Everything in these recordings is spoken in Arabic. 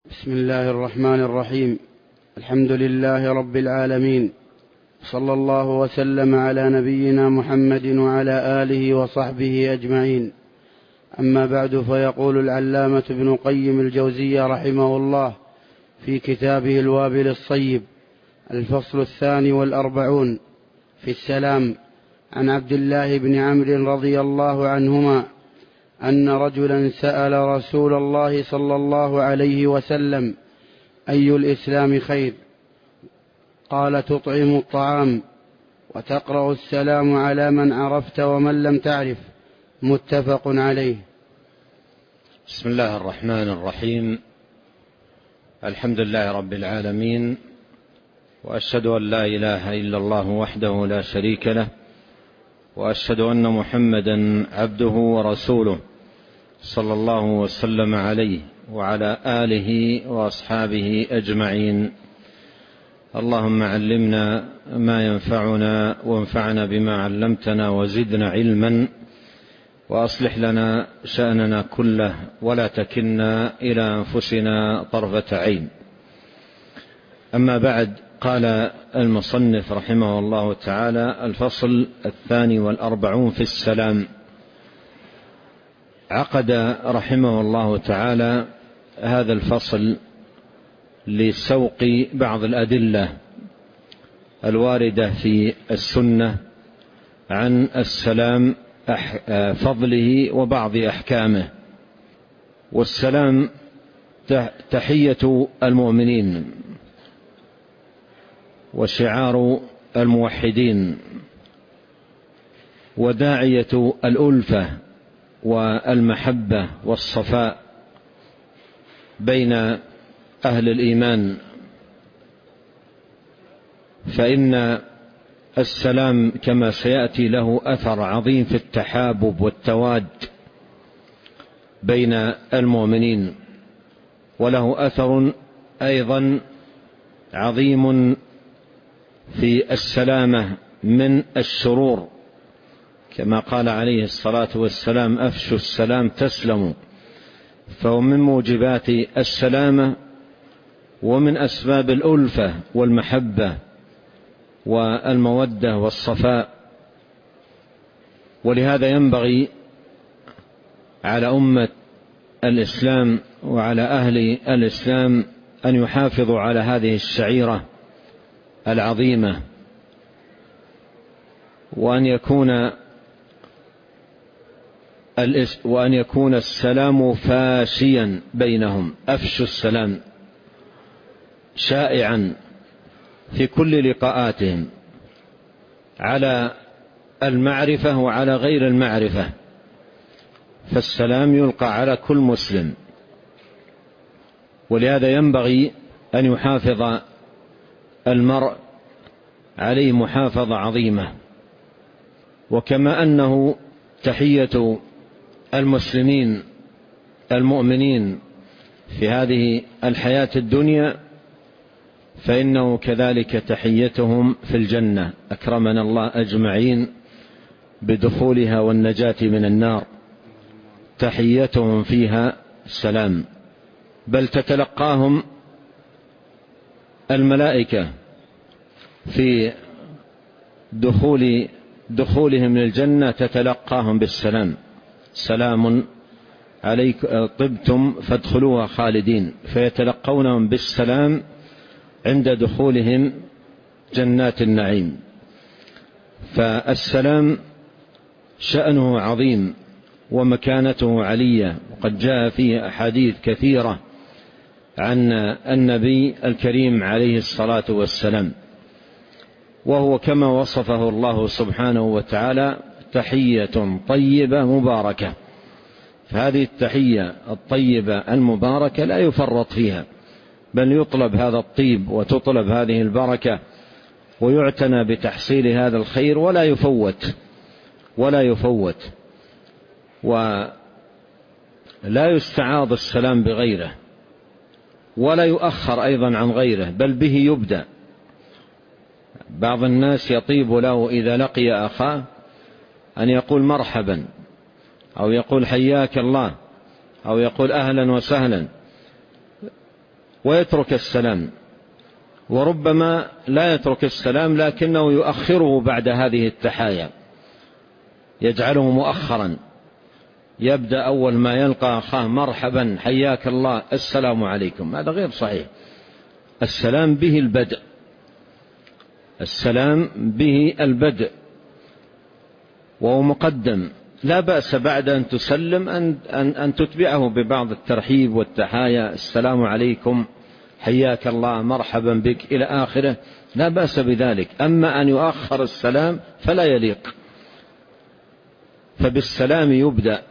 بسم الله الرحمن الرحيم. الحمد لله رب العالمين، صلى الله وسلم على نبينا محمد وعلى آله وصحبه أجمعين. أما بعد، فيقول العلامة ابن قيم الجوزية رحمه الله في كتابه الوابل الصيب: الفصل 42 في السلام. عن عبد الله بن عمرو رضي الله عنهما أن رجلا سأل رسول الله صلى الله عليه وسلم: أي الإسلام خير؟ قال: تطعم الطعام وتقرأ السلام على من عرفت ومن لم تعرف. متفق عليه. بسم الله الرحمن الرحيم. الحمد لله رب العالمين، وأشهد أن لا إله إلا الله وحده لا شريك له، وأشهد أن محمدا عبده ورسوله، صلى الله وسلم عليه وعلى آله وأصحابه أجمعين. اللهم علمنا ما ينفعنا، وانفعنا بما علمتنا، وزدنا علما، وأصلح لنا شأننا كله، ولا تكلنا إلى أنفسنا طرفة عين. أما بعد، قال المصنف رحمه الله تعالى: الفصل 42 في السلام. عقد رحمه الله تعالى هذا الفصل لسوق بعض الأدلة الواردة في السنة عن السلام، فضله وبعض أحكامه. والسلام تحية المؤمنين وشعار الموحدين، وداعية الألفة والمحبة والصفاء بين أهل الإيمان. فإن السلام كما سيأتي له أثر عظيم في التحابب والتواد بين المؤمنين، وله أثر أيضا عظيم في السلامة من الشرور، كما قال عليه الصلاة والسلام: أفشوا السلام تسلموا. فهو من موجبات السلامة ومن أسباب الألفة والمحبة والمودة والصفاء. ولهذا ينبغي على أمة الإسلام وعلى أهل الإسلام أن يحافظوا على هذه الشعيرة العظيمة، وأن يكون السلام فاشيا بينهم. أفشوا السلام شائعا في كل لقاءاتهم، على المعرفة وعلى غير المعرفة، فالسلام يلقى على كل مسلم. ولهذا ينبغي أن يحافظ المرء عليه محافظة عظيمة. وكما أنه تحية المسلمين المؤمنين في هذه الحياة الدنيا، فإنه كذلك تحيتهم في الجنة، أكرمنا الله أجمعين بدخولها والنجاة من النار. تحيتهم فيها السلام، بل تتلقاهم الملائكة في دخولهم للجنة، تتلقاهم بالسلام: سلام عليكم طبتم فادخلوها خالدين. فيتلقونهم بالسلام عند دخولهم جنات النعيم. فالسلام شأنه عظيم ومكانته علية، وقد جاء فيه أحاديث كثيرة عن النبي الكريم عليه الصلاة والسلام، وهو كما وصفه الله سبحانه وتعالى: تحية طيبة مباركة. فهذه التحية الطيبة المباركة لا يفرط فيها، بل يطلب هذا الطيب وتطلب هذه البركة، ويعتنى بتحصيل هذا الخير ولا يفوت. ولا يستعاض السلام بغيره، ولا يؤخر أيضا عن غيره، بل به يبدأ. بعض الناس يطيب له إذا لقي أخاه أن يقول مرحبا، أو يقول حياك الله، أو يقول أهلا وسهلا، ويترك السلام، وربما لا يترك السلام لكنه يؤخره بعد هذه التحايا، يجعله مؤخرا، يبدأ أول ما يلقى أخاه مرحبا حياك الله السلام عليكم. هذا غير صحيح. السلام به البدء، السلام به البدء وهو مقدم. لا بأس بعد أن تسلم أن تتبعه ببعض الترحيب والتحايا، السلام عليكم حياك الله مرحبا بك إلى آخره، لا بأس بذلك. أما أن يؤخر السلام فلا يليق، فبالسلام يبدأ.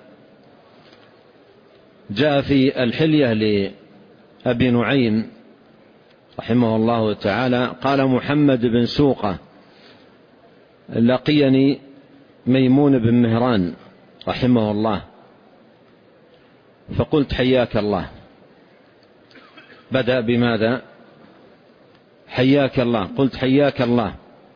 جاء في الحلية لأبي نعيم رحمه الله تعالى قال محمد بن سوقة لقيني ميمون بن مهران رحمه الله فقلت حياك الله. بدأ بماذا؟ حياك الله. قلت حياك الله.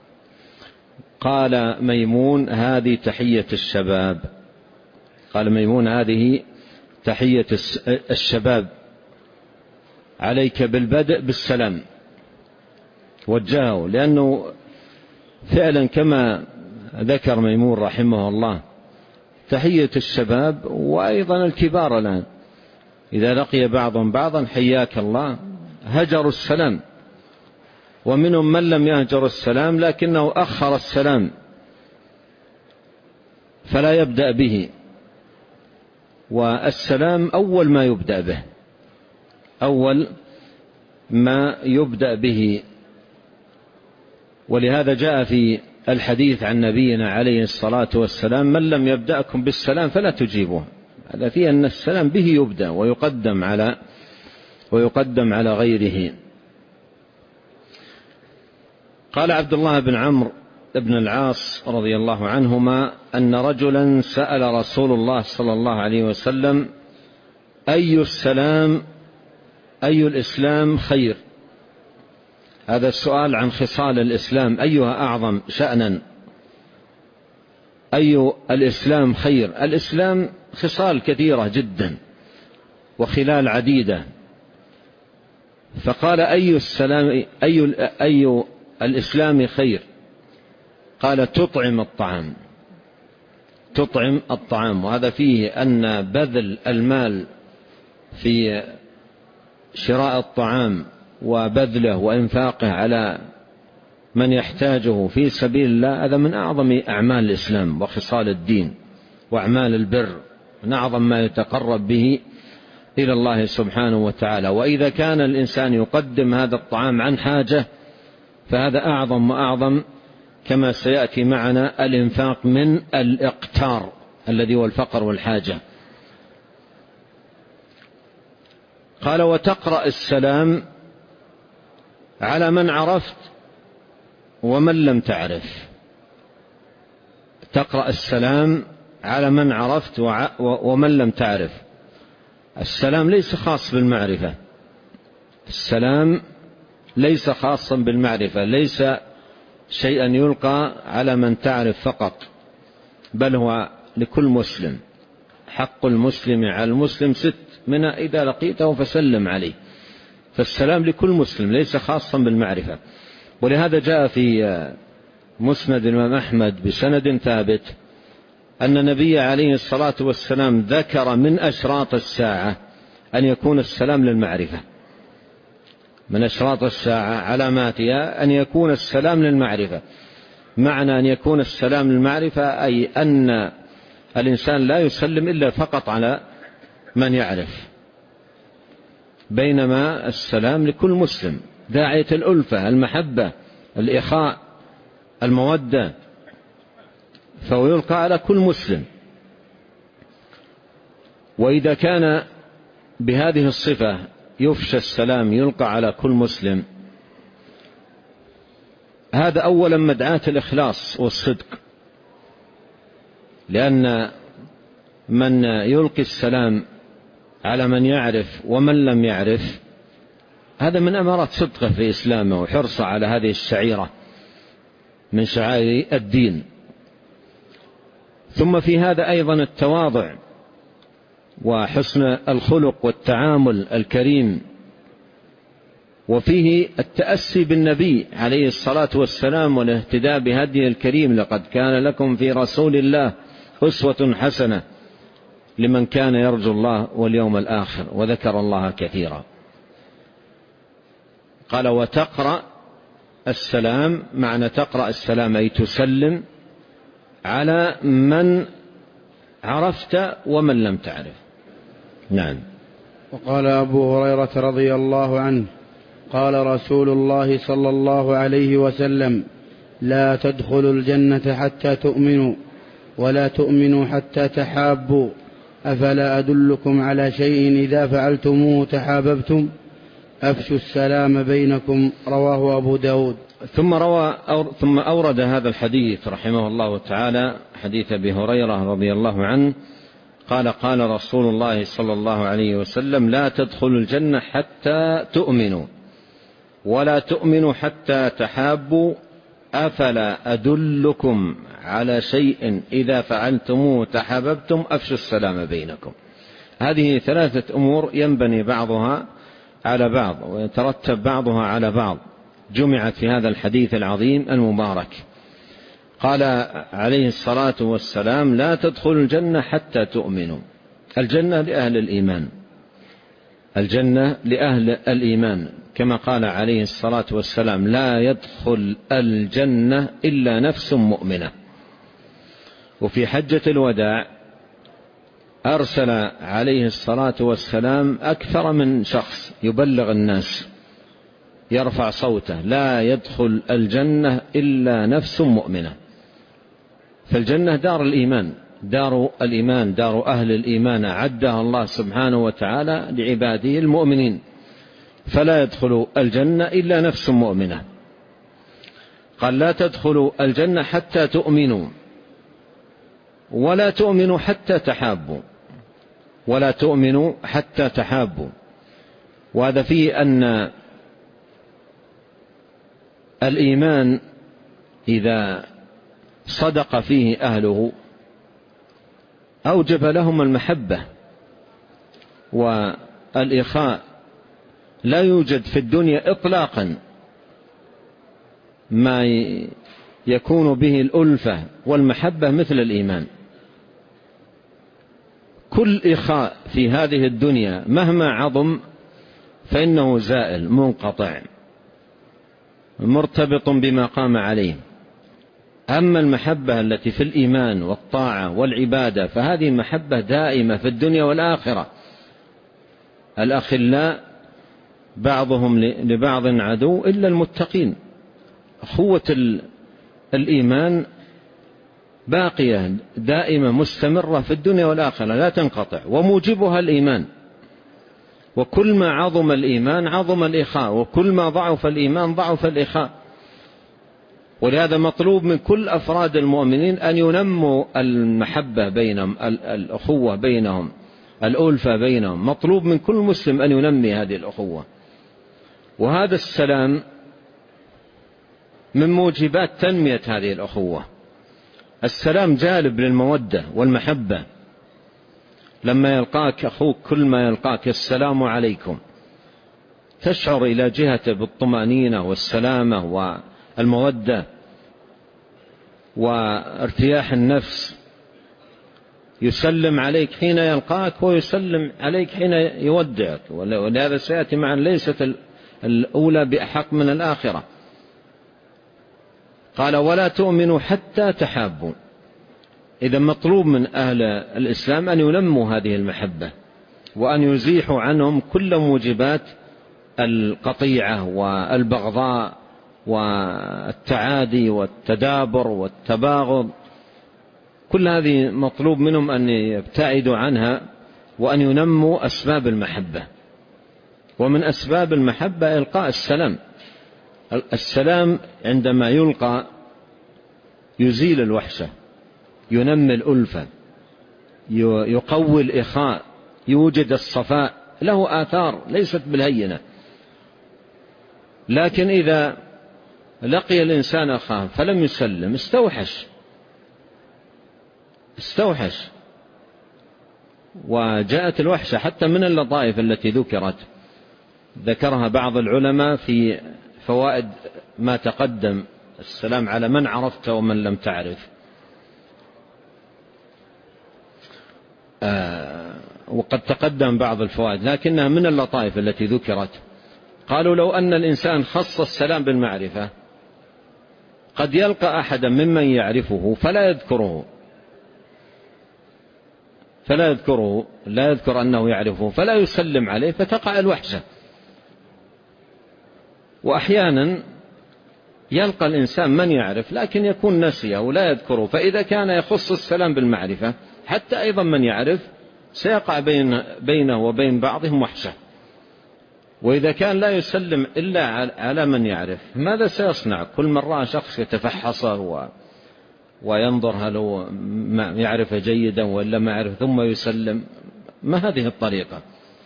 قال ميمون هذه تحية الشباب. قال ميمون هذه تحية الشباب، عليك بالبدء بالسلام. وجهه، لأنه فعلا كما ذكر ميمون رحمه الله تحية الشباب وأيضا الكبار الآن إذا لقي بعضهم بعضا حياك الله هجروا السلام، ومنهم من لم يهجر السلام لكنه أخر السلام فلا يبدأ به. والسلام أول ما يبدأ به، أول ما يبدأ به. ولهذا جاء في الحديث عن نبينا عليه الصلاة والسلام من لم يبدأكم بالسلام فلا تجيبوه. هذا فيه أن السلام به يبدأ ويقدم على غيره. قال عبد الله بن عمرو بن العاص رضي الله عنهما أن رجلا سأل رسول الله صلى الله عليه وسلم أي الإسلام خير؟ هذا السؤال عن خصال الإسلام، أيها أعظم شأنا؟ أي الإسلام خير؟ الإسلام خصال كثيرة جدا وخلال عديدة. فقال أي الإسلام خير؟ قال تطعم الطعام. وهذا فيه أن بذل المال في شراء الطعام وبذله وإنفاقه على من يحتاجه في سبيل الله هذا من أعظم أعمال الإسلام وخصال الدين وأعمال البر، من أعظم ما يتقرب به إلى الله سبحانه وتعالى. وإذا كان الإنسان يقدم هذا الطعام عن حاجة فهذا أعظم وأعظم، كما سيأتي معنا الإنفاق من الإقتار الذي هو الفقر والحاجة. قال وتقرأ السلام على من عرفت ومن لم تعرف. تقرأ السلام على من عرفت ومن لم تعرف. السلام ليس خاص بالمعرفة، السلام ليس خاصا بالمعرفة، ليس شيئا يلقى على من تعرف فقط، بل هو لكل مسلم. حق المسلم على المسلم 6 منها إذا لقيته فسلم عليه. فالسلام لكل مسلم ليس خاصا بالمعرفة. ولهذا جاء في مسند الإمام أحمد بسند ثابت أن النبي عليه الصلاة والسلام ذكر من أشراط الساعة أن يكون السلام للمعرفة. من أشراط الساعة علاماتها أن يكون السلام للمعرفة. معنى أن يكون السلام للمعرفة أي أن الإنسان لا يسلم إلا فقط على من يعرف، بينما السلام لكل مسلم داعية الألفة المحبة الإخاء المودة، فهو يلقى على كل مسلم. وإذا كان بهذه الصفة يفشى السلام يلقى على كل مسلم، هذا أولا مدعاة الإخلاص والصدق، لأن من يلقي السلام على من يعرف ومن لم يعرف هذا من أمارات صدقه في إسلامه وحرصه على هذه الشعيرة من شعائر الدين. ثم في هذا أيضا التواضع وحسن الخلق والتعامل الكريم وفيه التأسي بالنبي عليه الصلاة والسلام والاهتداء بهديه الكريم. لقد كان لكم في رسول الله أسوة حسنة لمن كان يرجو الله واليوم الآخر وذكر الله كثيرا. قال وتقرأ السلام، معنى تقرأ السلام أي تسلم على من عرفت ومن لم تعرف. نعم. وقال أبو هريرة رضي الله عنه قال رسول الله صلى الله عليه وسلم لا تدخلوا الجنة حتى تؤمنوا ولا تؤمنوا حتى تحابوا أفلا أدلكم على شيء إذا فعلتموه تحاببتم أفشوا السلام بينكم رواه أبو داود. ثم أورد هذا الحديث رحمه الله تعالى حديث أبي هريرة رضي الله عنه قال قال رسول الله صلى الله عليه وسلم لا تدخلوا الجنة حتى تؤمنوا ولا تؤمنوا حتى تحابوا أفلا أدلكم على شيء إذا فعلتموه تحاببتم أفشوا السلام بينكم. هذه ثلاثة أمور ينبني بعضها على بعض ويترتب بعضها على بعض، جمعت في هذا الحديث العظيم المبارك. قال عليه الصلاة والسلام لا تدخلوا الجنة حتى تؤمنوا. الجنة لأهل الإيمان، الجنة لأهل الإيمان، كما قال عليه الصلاة والسلام لا يدخل الجنة إلا نفس مؤمنة. وفي حجة الوداع أرسل عليه الصلاة والسلام أكثر من شخص يبلغ الناس يرفع صوته لا يدخل الجنة إلا نفس مؤمنة. فالجنة دار الإيمان، دار الإيمان، دار أهل الإيمان أعدها الله سبحانه وتعالى لعباده المؤمنين، فلا يدخل الجنة إلا نفس مؤمنة. قال لا تدخلوا الجنة حتى تؤمنوا ولا تؤمنوا حتى تحابوا، ولا تؤمنوا حتى تحابوا. وهذا فيه أن الإيمان إذا صدق فيه أهله أوجب لهم المحبة والإخاء. لا يوجد في الدنيا إطلاقا ما يكون به الألفة والمحبة مثل الإيمان. كل إخاء في هذه الدنيا مهما عظم فإنه زائل منقطع مرتبط بما قام عليه. أما المحبة التي في الإيمان والطاعة والعبادة فهذه محبة دائمة في الدنيا والآخرة. الأخلاء بعضهم لبعض عدو إلا المتقين. أخوة الإيمان باقية دائمة مستمرة في الدنيا والآخرة لا تنقطع، وموجبها الإيمان. وكل ما عظم الإيمان عظم الإخاء، وكل ما ضعف الإيمان ضعف الإخاء. ولهذا مطلوب من كل أفراد المؤمنين أن ينموا المحبة بينهم، الأخوة بينهم، الألفة بينهم. مطلوب من كل مسلم أن ينمي هذه الأخوة. وهذا السلام من موجبات تنمية هذه الأخوة. السلام جالب للمودة والمحبة. لما يلقاك أخوك كل ما يلقاك السلام عليكم تشعر إلى جهته بالطمأنينة والسلامة والمودة وارتياح النفس. يسلم عليك حين يلقاك ويسلم عليك حين يودعك، ولهذا سيأتي معا ليست الأولى بأحق من الآخرة. قال ولا تؤمنوا حتى تحابوا. إذا مطلوب من أهل الإسلام أن ينموا هذه المحبة وأن يزيحوا عنهم كل موجبات القطيعة والبغضاء والتعادي والتدابر والتباغض. كل هذه مطلوب منهم أن يبتعدوا عنها وأن ينموا أسباب المحبة. ومن أسباب المحبة إلقاء السلام. السلام عندما يلقى يزيل الوحشة، ينمي الألفة، يقوي الإخاء، يوجد الصفاء، له آثار ليست بالهينة. لكن إذا لقي الإنسان أخاه فلم يسلم استوحش وجاءت الوحشة حتى من اللطائف التي ذكرت. ذكرها بعض العلماء في فوائد ما تقدم، السلام على من عرفت ومن لم تعرف. وقد تقدم بعض الفوائد لكنها من اللطائف التي ذكرت. قالوا لو أن الإنسان خص السلام بالمعرفة قد يلقى أحدا ممن يعرفه فلا يذكره، لا يذكر أنه يعرفه فلا يسلم عليه فتقع الوحشة. وأحيانا يلقى الإنسان من يعرف لكن يكون نسيه ولا يذكره، فإذا كان يخص السلام بالمعرفة حتى أيضا من يعرف سيقع بينه وبين بعضهم وحشة. وإذا كان لا يسلم إلا على من يعرف ماذا سيصنع؟ كل من رأى شخص يتفحصه وينظر هل هو يعرف جيدا ولا ما يعرف ثم يسلم، ما هذه الطريقة.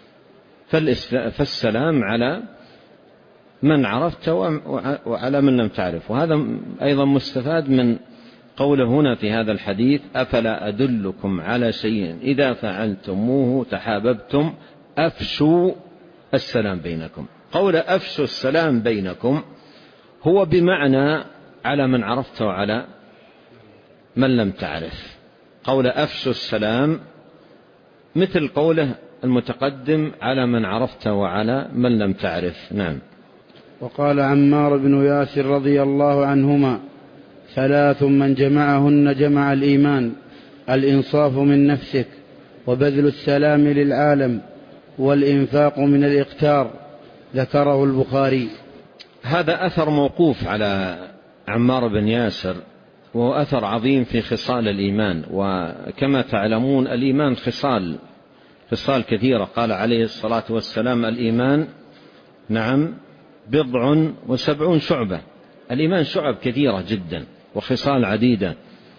فالسلام على من عرفت وعلى من لم تعرف. وهذا أيضا مستفاد من قوله هنا في هذا الحديث: أفلا أدلكم على شيء إذا فعلتموه تحاببتم أفشوا السلام بينكم. قول أفشوا السلام بينكم هو بمعنى على من عرفت وعلى من لم تعرف. قول أفشوا السلام مثل قوله المتقدم على من عرفت وعلى من لم تعرف. نعم. وقال عمار بن ياسر رضي الله عنهما: 3 من جمعهن جمع الإيمان: الإنصاف من نفسك، وبذل السلام للعالم، والإنفاق من الإقتار. ذكره البخاري. هذا أثر موقوف على عمار بن ياسر، وهو أثر عظيم في خصال الإيمان. وكما تعلمون الإيمان خصال كثيرة. قال عليه الصلاة والسلام: الإيمان نعم 70 شعبة. الإيمان شعب كثيرة جدا وخصال عديدة.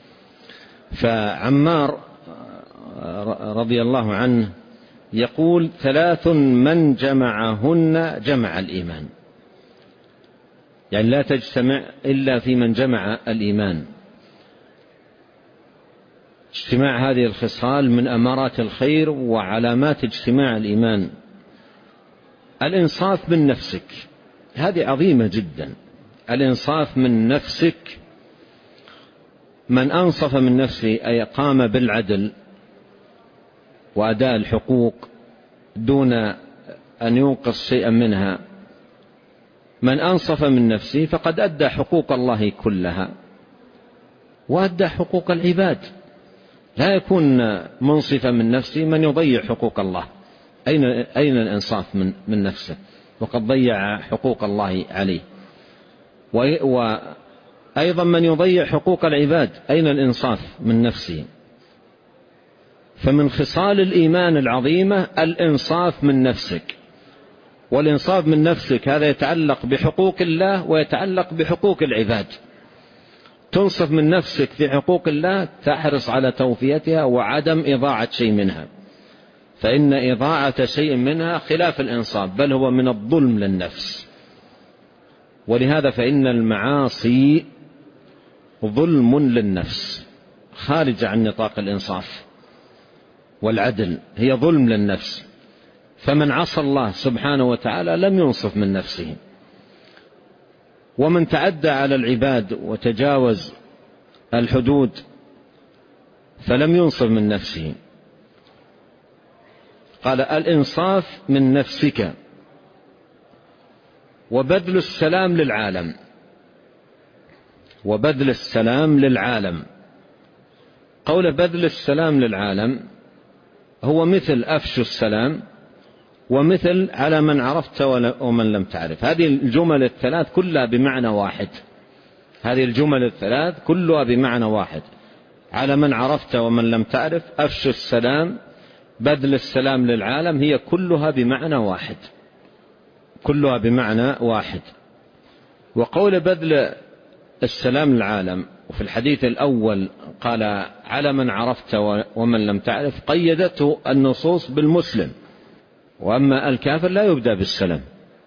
فعمار رضي الله عنه يقول: 3 من جمعهن جمع الإيمان، يعني لا تجتمع إلا في من جمع الإيمان. اجتماع هذه الخصال من أمارات الخير وعلامات اجتماع الإيمان. الإنصاف من نفسك، هذه عظيمة جدا. الإنصاف من نفسك، من أنصف من نفسه أي قام بالعدل وأداء الحقوق دون أن ينقص شيئا منها. من أنصف من نفسه فقد أدى حقوق الله كلها وأدى حقوق العباد. لا يكون منصفا من نفسه من يضيع حقوق الله. أين الإنصاف من نفسه وقد ضيع حقوق الله عليه؟ وأيضا من يضيع حقوق العباد، أين الإنصاف من نفسه؟ فمن خصال الإيمان العظيمة الإنصاف من نفسك. والإنصاف من نفسك هذا يتعلق بحقوق الله ويتعلق بحقوق العباد. تنصف من نفسك في حقوق الله، تحرص على توفيتها وعدم إضاعة شيء منها، فإن إضاعة شيء منها خلاف الإنصاف، بل هو من الظلم للنفس. ولهذا فإن المعاصي ظلم للنفس خارج عن نطاق الإنصاف والعدل، هي ظلم للنفس. فمن عصى الله سبحانه وتعالى لم ينصف من نفسه، ومن تعدى على العباد وتجاوز الحدود فلم ينصف من نفسه. قال: الإنصاف من نفسك، وبذل السلام للعالم. وبذل السلام للعالم، قول بذل السلام للعالم هو مثل أفشوا السلام ومثل على من عرفت ومن لم تعرف. هذه الجمل الثلاث كلها بمعنى واحد. هذه الجمل الثلاث كلها بمعنى واحد: على من عرفت ومن لم تعرف، أفشوا السلام، بذل السلام للعالم، هي كلها بمعنى واحد، كلها بمعنى واحد. وقول بذل السلام للعالم وفي الحديث الأول قال على من عرفت ومن لم تعرف، قيدته النصوص بالمسلم، وأما الكافر لا يبدأ بالسلام.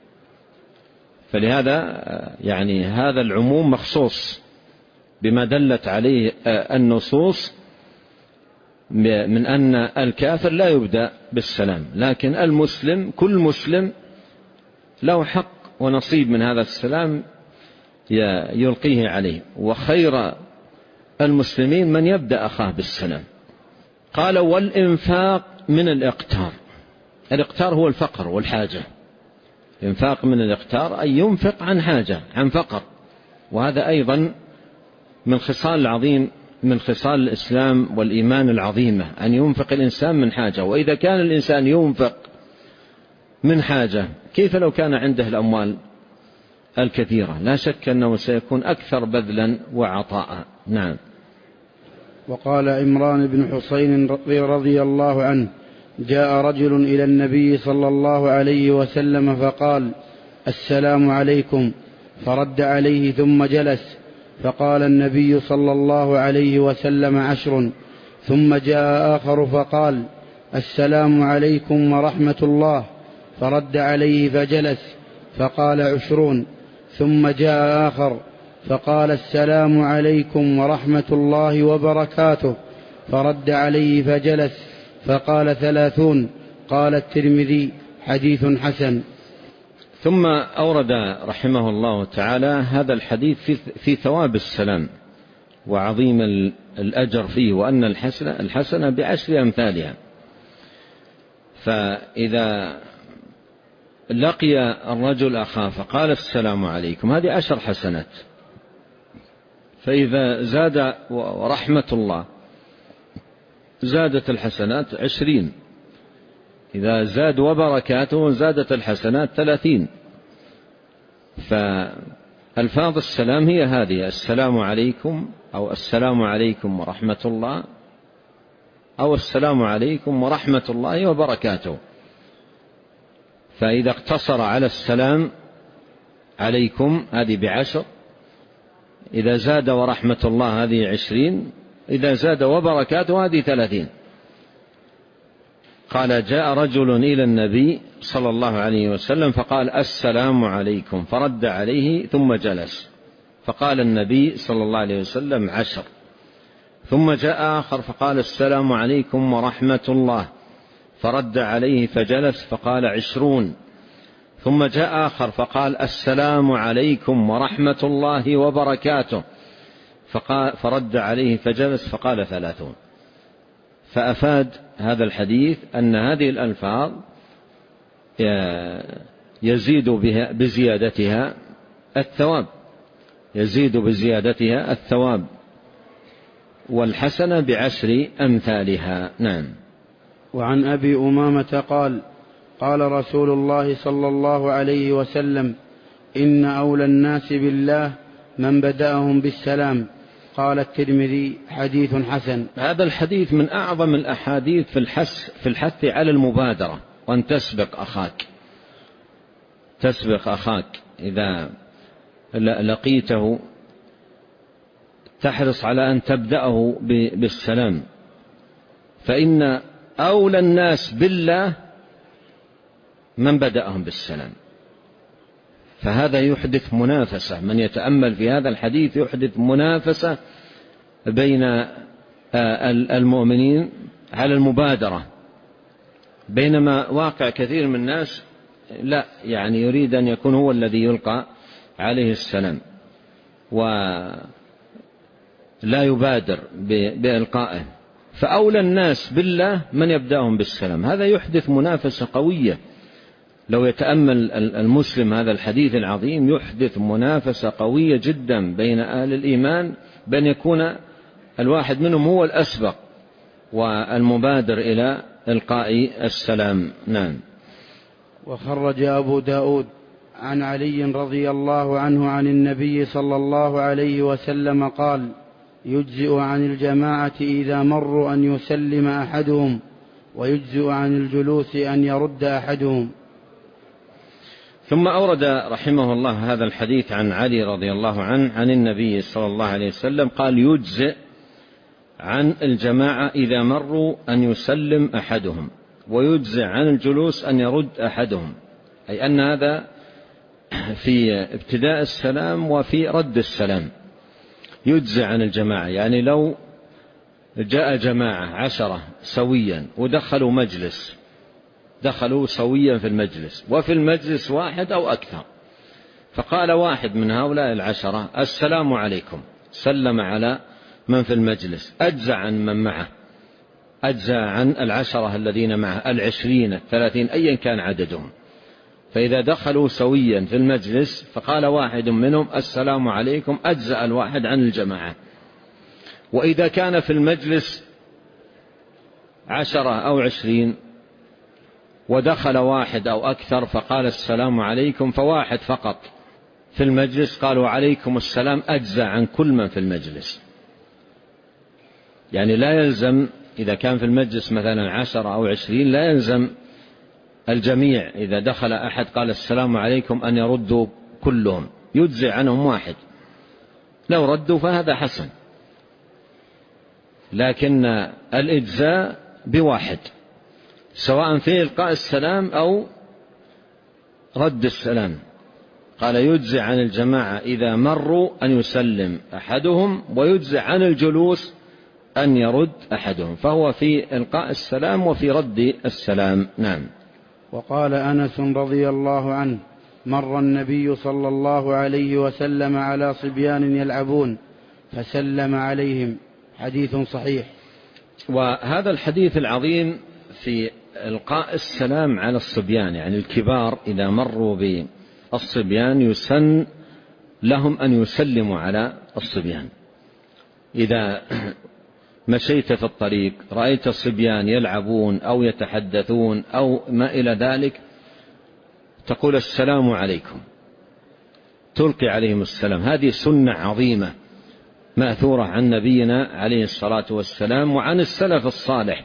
فلهذا يعني هذا العموم مخصوص بما دلت عليه النصوص من أن الكافر لا يبدأ بالسلام، لكن المسلم كل مسلم له حق ونصيب من هذا السلام يلقيه عليه. وخير المسلمين من يبدأ أخاه بالسلام. قال والإنفاق من الإقتار. الإقتار هو الفقر والحاجة. الإنفاق من الإقتار أي ينفق عن حاجة، عن فقر، وهذا أيضا من خصال العظيم من خصال الإسلام والإيمان العظيمة، أن ينفق الإنسان من حاجة. وإذا كان الإنسان ينفق من حاجة، كيف لو كان عنده الأموال الكثيرة؟ لا شك أنه سيكون أكثر بذلا وعطاء. نعم. وقال عمران بن حسين رضي الله عنه: جاء رجل إلى النبي صلى الله عليه وسلم فقال: السلام عليكم، فرد عليه ثم جلس، فقال النبي صلى الله عليه وسلم: 10. ثم جاء آخر فقال: السلام عليكم ورحمة الله، فرد عليه فجلس، فقال: 20. ثم جاء آخر فقال: السلام عليكم ورحمة الله وبركاته، فرد عليه فجلس، فقال: 30. قال الترمذي: حديث حسن. ثم أورد رحمه الله تعالى هذا الحديث في ثواب السلام وعظيم الأجر فيه، وأن الحسنة ب10 أمثالها. فإذا لقي الرجل أخاه فقال: السلام عليكم، هذه 10 حسنات. فإذا زاد ورحمة الله زادت الحسنات 20. إذا زاد وبركاته زادت الحسنات 30. فألفاظ السلام هي هذه: السلام عليكم، أو السلام عليكم ورحمة الله، أو السلام عليكم ورحمة الله وبركاته. فإذا اقتصر على السلام عليكم هذه ب10، إذا زاد ورحمة الله هذه 20، إذا زاد وبركاته هذه 30. قال: جاء رجل إلى النبي صلى الله عليه وسلم فقال: السلام عليكم، فرد عليه ثم جلس، فقال النبي صلى الله عليه وسلم: 10. ثم جاء آخر فقال: السلام عليكم ورحمة الله، فرد عليه فجلس، فقال: 20. ثم جاء آخر فقال: السلام عليكم ورحمة الله وبركاته، فرد عليه فجلس، فقال: 30. فأفاد هذا الحديث أن هذه الألفاظ يزيد بزيادتها الثواب، يزيد بزيادتها الثواب، والحسنة ب10 أمثالها. نعم. وعن أبي أمامة قال: قال رسول الله صلى الله عليه وسلم: إن أولى الناس بالله من بدأهم بالسلام. قال الترمذي: حديث حسن. هذا الحديث من أعظم الأحاديث في الحث على المبادرة، وأن تسبق أخاك إذا لقيته، تحرص على أن تبدأه بالسلام، فإن أولى الناس بالله من بدأهم بالسلام. فهذا يحدث منافسة، من يتأمل في هذا الحديث يحدث منافسة بين المؤمنين على المبادرة، بينما واقع كثير من الناس لا، يعني يريد أن يكون هو الذي يلقى عليه السلام ولا يبادر بإلقائه. فأولى الناس بالله من يبدأهم بالسلام. هذا يحدث منافسة قوية. لو يتأمل المسلم هذا الحديث العظيم يحدث منافسة قوية جدا بين أهل الإيمان، بأن يكون الواحد منهم هو الأسبق والمبادر إلى إلقاء السلام. نعم. وخرج أبو داود عن علي رضي الله عنه عن النبي صلى الله عليه وسلم قال: يجزئ عن الجماعة إذا مروا أن يسلم أحدهم، ويجزئ عن الجلوس أن يرد أحدهم. ثم أورد رحمه الله هذا الحديث عن علي رضي الله عنه عن النبي صلى الله عليه وسلم قال: يجزئ عن الجماعة إذا مروا أن يسلم أحدهم، ويجزئ عن الجلوس أن يرد أحدهم، أي أن هذا في ابتداء السلام وفي رد السلام. يجزئ عن الجماعة يعني لو جاء جماعة 10 سويا ودخلوا مجلس دخلوا سويا في المجلس، وفي المجلس واحد أو أكثر، فقال واحد من هؤلاء العشرة السلام عليكم، سلم على من في المجلس، أجزى عن من معه، أجزى عن العشرة الذين معه، 20 30 أيا كان عددهم. فإذا دخلوا سويا في المجلس فقال واحد منهم السلام عليكم، أجزأ الواحد عن الجماعة. وإذا كان في المجلس 10 أو 20 ودخل واحد أو أكثر فقال السلام عليكم، فواحد فقط في المجلس قال وعليكم السلام، أجزأ عن كل من في المجلس. يعني لا يلزم إذا كان في المجلس مثلا 10 أو 20 لا يلزم الجميع إذا دخل أحد قال السلام عليكم أن يردوا كلهم، يجزي عنهم واحد، لو ردوا فهذا حسن، لكن الإجزاء بواحد سواء في إلقاء السلام أو رد السلام. قال يجزي عن الجماعة إذا مروا أن يسلم أحدهم، ويجزي عن الجلوس أن يرد أحدهم، فهو في إلقاء السلام وفي رد السلام. نعم. وقال أنس رضي الله عنه مر النبي صلى الله عليه وسلم على صبيان يلعبون فسلم عليهم، حديث صحيح. وهذا الحديث العظيم في إلقاء السلام على الصبيان، يعني الكبار إذا مروا بالصبيان يسن لهم أن يسلموا على الصبيان. إذا مشيت في الطريق رأيت الصبيان يلعبون أو يتحدثون أو ما إلى ذلك تقول السلام عليكم، تلقي عليهم السلام. هذه سنة عظيمة مأثورة عن نبينا عليه الصلاة والسلام وعن السلف الصالح.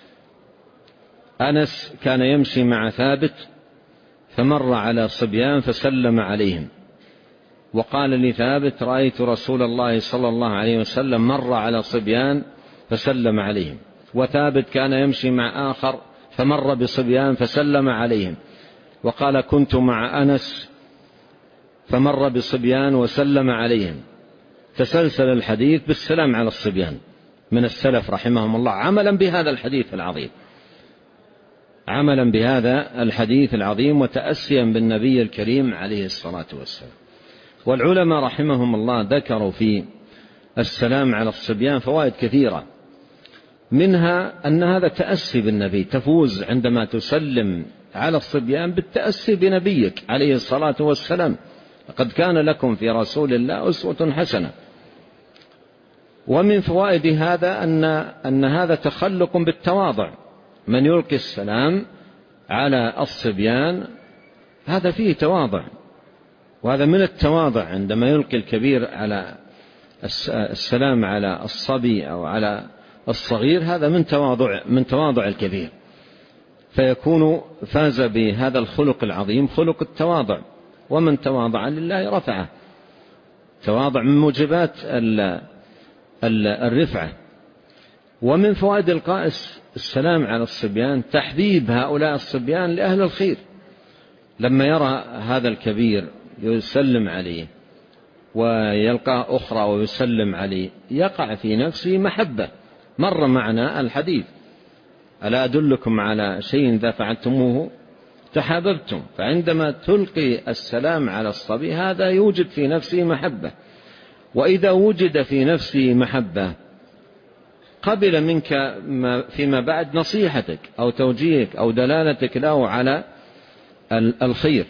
أنس كان يمشي مع ثابت فمر على صبيان فسلم عليهم، وقال لثابت رأيت رسول الله صلى الله عليه وسلم مر على صبيان فسلم عليهم. وثابت كان يمشي مع آخر فمر بصبيان فسلم عليهم، وقال كنت مع أنس فمر بصبيان وسلم عليهم. تسلسل الحديث بالسلام على الصبيان من السلف رحمهم الله، عملا بهذا الحديث العظيم، عملا بهذا الحديث العظيم وتأسيا بالنبي الكريم عليه الصلاة والسلام. والعلماء رحمهم الله ذكروا في السلام على الصبيان فوائد كثيرة، منها أن هذا تأسي بالنبي، تفوز عندما تسلم على الصبيان بالتأسي بنبيك عليه الصلاة والسلام، لقد كان لكم في رسول الله أسوة حسنة. ومن فوائد هذا أن هذا تخلق بالتواضع، من يلقي السلام على الصبيان هذا فيه تواضع، وهذا من التواضع عندما يلقي الكبير على السلام على الصبي أو على الصغير، هذا من تواضع الكبير، فيكون فاز بهذا الخلق العظيم، خلق التواضع. ومن تواضع لله رفعه، تواضع من موجبات الرفعة. ومن فوائد إلقاء السلام على الصبيان تحبيب هؤلاء الصبيان لأهل الخير، لما يرى هذا الكبير يسلم عليه ويلقى أخرى ويسلم عليه يقع في نفسه محبة. مر معنا الحديث ألا أدلكم على شيء إذا فعلتموه تحاببتم، فعندما تلقي السلام على الصبي هذا يوجد في نفسه محبة، وإذا وجد في نفسه محبة قبل منك فيما بعد نصيحتك أو توجيهك أو دلالتك له على الخير.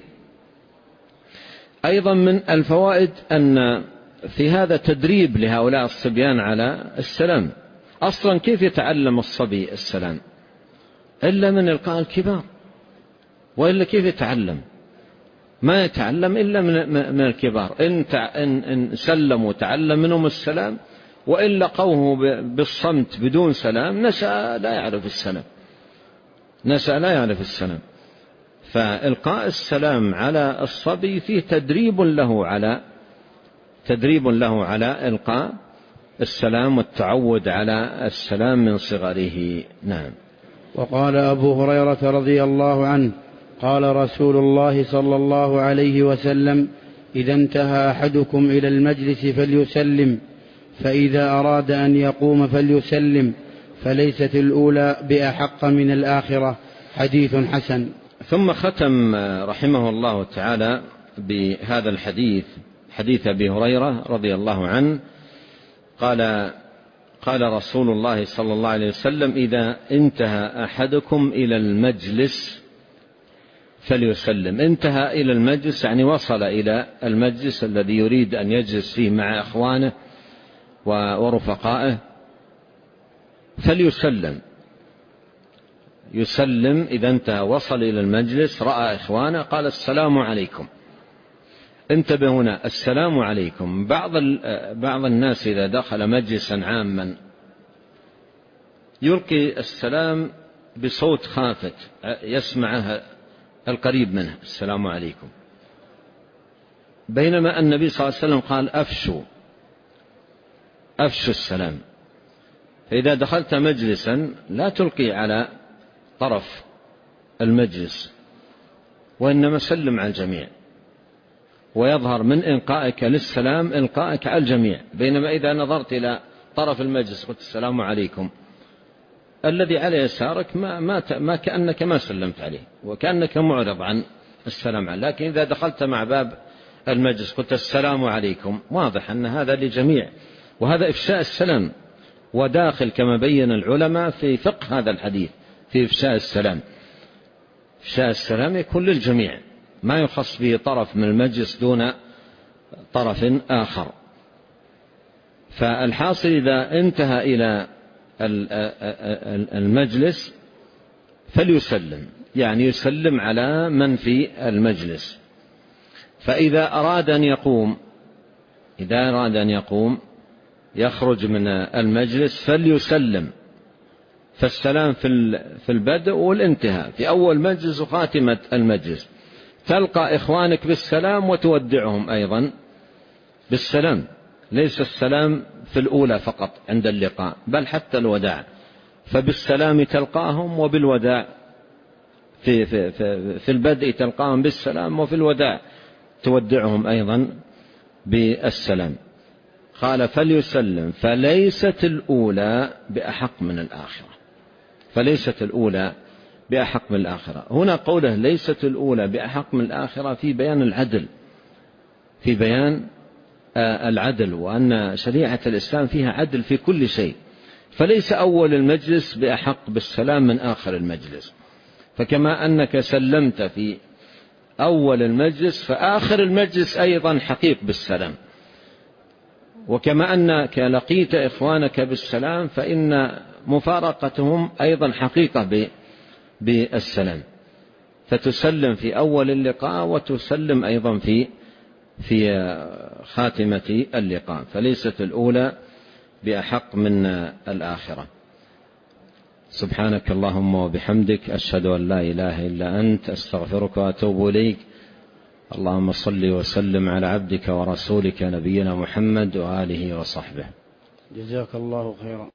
أيضا من الفوائد أن في هذا تدريب لهؤلاء الصبيان على السلام. أصلا كيف يتعلم الصبي السلام إلا من إلقاء الكبار، وإلا كيف يتعلم؟ ما يتعلم إلا من الكبار. إن سلموا تعلم منهم السلام، وإن لقوه بالصمت بدون سلام نشأ لا يعرف السلام، نشأ لا يعرف السلام. فإلقاء السلام على الصبي فيه تدريب له على إلقاء السلام والتعود على السلام من صغره. نعم. وقال أبو هريرة رضي الله عنه قال رسول الله صلى الله عليه وسلم إذا انتهى أحدكم إلى المجلس فليسلم، فإذا أراد أن يقوم فليسلم، فليست الأولى بأحق من الآخرة، حديث حسن. ثم ختم رحمه الله تعالى بهذا الحديث، حديث أبي هريرة رضي الله عنه قال رسول الله صلى الله عليه وسلم: إذا انتهى أحدكم إلى المجلس فليسلم. انتهى إلى المجلس يعني وصل إلى المجلس الذي يريد أن يجلس فيه مع إخوانه ورفقائه، فليسلم. يسلم إذا انتهى، وصل إلى المجلس، رأى إخوانه، قال: السلام عليكم. انتبه هنا، السلام عليكم. بعض الناس إذا دخل مجلسا عاما يلقي السلام بصوت خافت يسمعه القريب منه: السلام عليكم. بينما النبي صلى الله عليه وسلم قال: أفشوا السلام. فإذا دخلت مجلسا لا تلقي على طرف المجلس، وإنما سلم على الجميع، ويظهر من إلقائك للسلام إلقائك على الجميع. بينما إذا نظرت إلى طرف المجلس قلت: السلام عليكم، الذي على يسارك ما كأنك ما سلمت عليه، وكأنك معرض عن السلام عليه. لكن إذا دخلت مع باب المجلس قلت: السلام عليكم، واضح أن هذا لجميع، وهذا إفشاء السلام، وداخل كما بين العلماء في فقه هذا الحديث في إفشاء السلام. إفشاء السلام يكون للجميع، ما يخص به طرف من المجلس دون طرف آخر. فالحاصل إذا انتهى إلى المجلس فليسلم، يعني يسلم على من في المجلس. فإذا أراد أن يقوم يخرج من المجلس فليسلم. فالسلام في البدء والانتهاء، في أول مجلس وخاتمة المجلس. تلقى إخوانك بالسلام وتودعهم أيضا بالسلام، ليس السلام في الأولى فقط عند اللقاء، بل حتى الوداع. فبالسلام تلقاهم، وبالوداع في البدء تلقاهم بالسلام، وفي الوداع تودعهم أيضا بالسلام. قال: فليسلم. فليست الأولى بأحق من الآخرة، فليست الأولى بأحق من الآخرة. هنا قوله ليست الأولى بأحق من الآخرة في بيان العدل، في بيان العدل، وأن شريعة الإسلام فيها عدل في كل شيء. فليس أول المجلس بأحق بالسلام من آخر المجلس، فكما أنك سلمت في أول المجلس فآخر المجلس أيضا حقيق بالسلام، وكما أنك لقيت إخوانك بالسلام فإن مفارقتهم أيضا حقيقة بالسلام. فتسلم في أول اللقاء وتسلم أيضا في خاتمة اللقاء، فليست الأولى بأحق من الآخرة. سبحانك اللهم وبحمدك، أشهد أن لا إله إلا أنت، أستغفرك وأتوب إليك. اللهم صل وسلم على عبدك ورسولك نبينا محمد وآله وصحبه. جزاك الله خيرا.